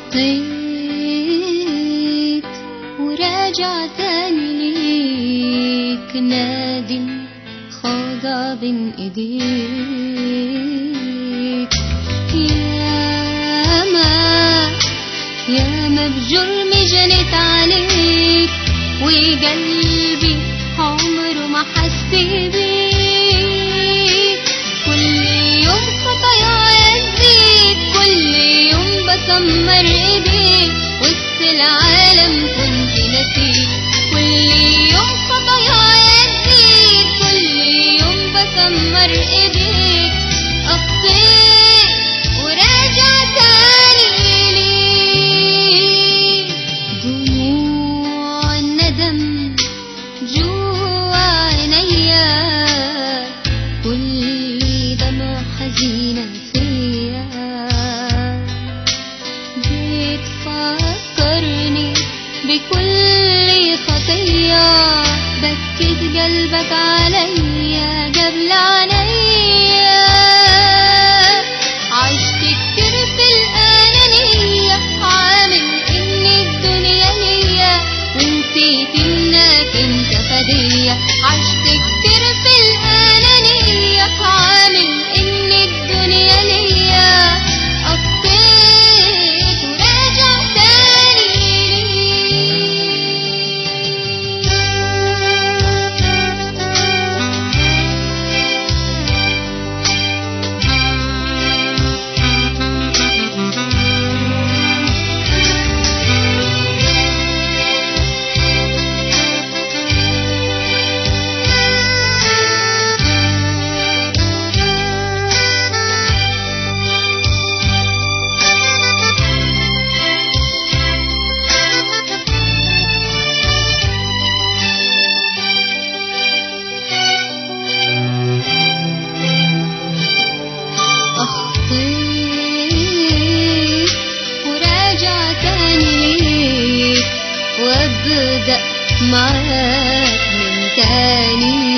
أخطيت وراجع تاني ليك، نادم خاضع بين ايديك. ياما بجرمي جنيت عليك، وقلبي عمره ما حس بيك. كل يوم خطاياي تزيد، كل يوم بسمر ايديك، وسط العالم كنت نسيت. كل يوم خطاياي تزيد، كل يوم بسمر ايديك. أخطيت وراجع تاني ليك، دموع الندم جوا عينيا، كل دمع حزينة فيا. بتفكرني بكل خطية، بكت قلبك عليا قبل عينيا. عشت كتير في الأنانية، عامل إن الدنيا ليا، ونسيت إنك انت فدية. عشت كتير في الأنانية، عامل إن الدنيا ليا. أخطيت وراجع تاني أخطيت وراجع تاني ليك، وابدأ معاك من تاني.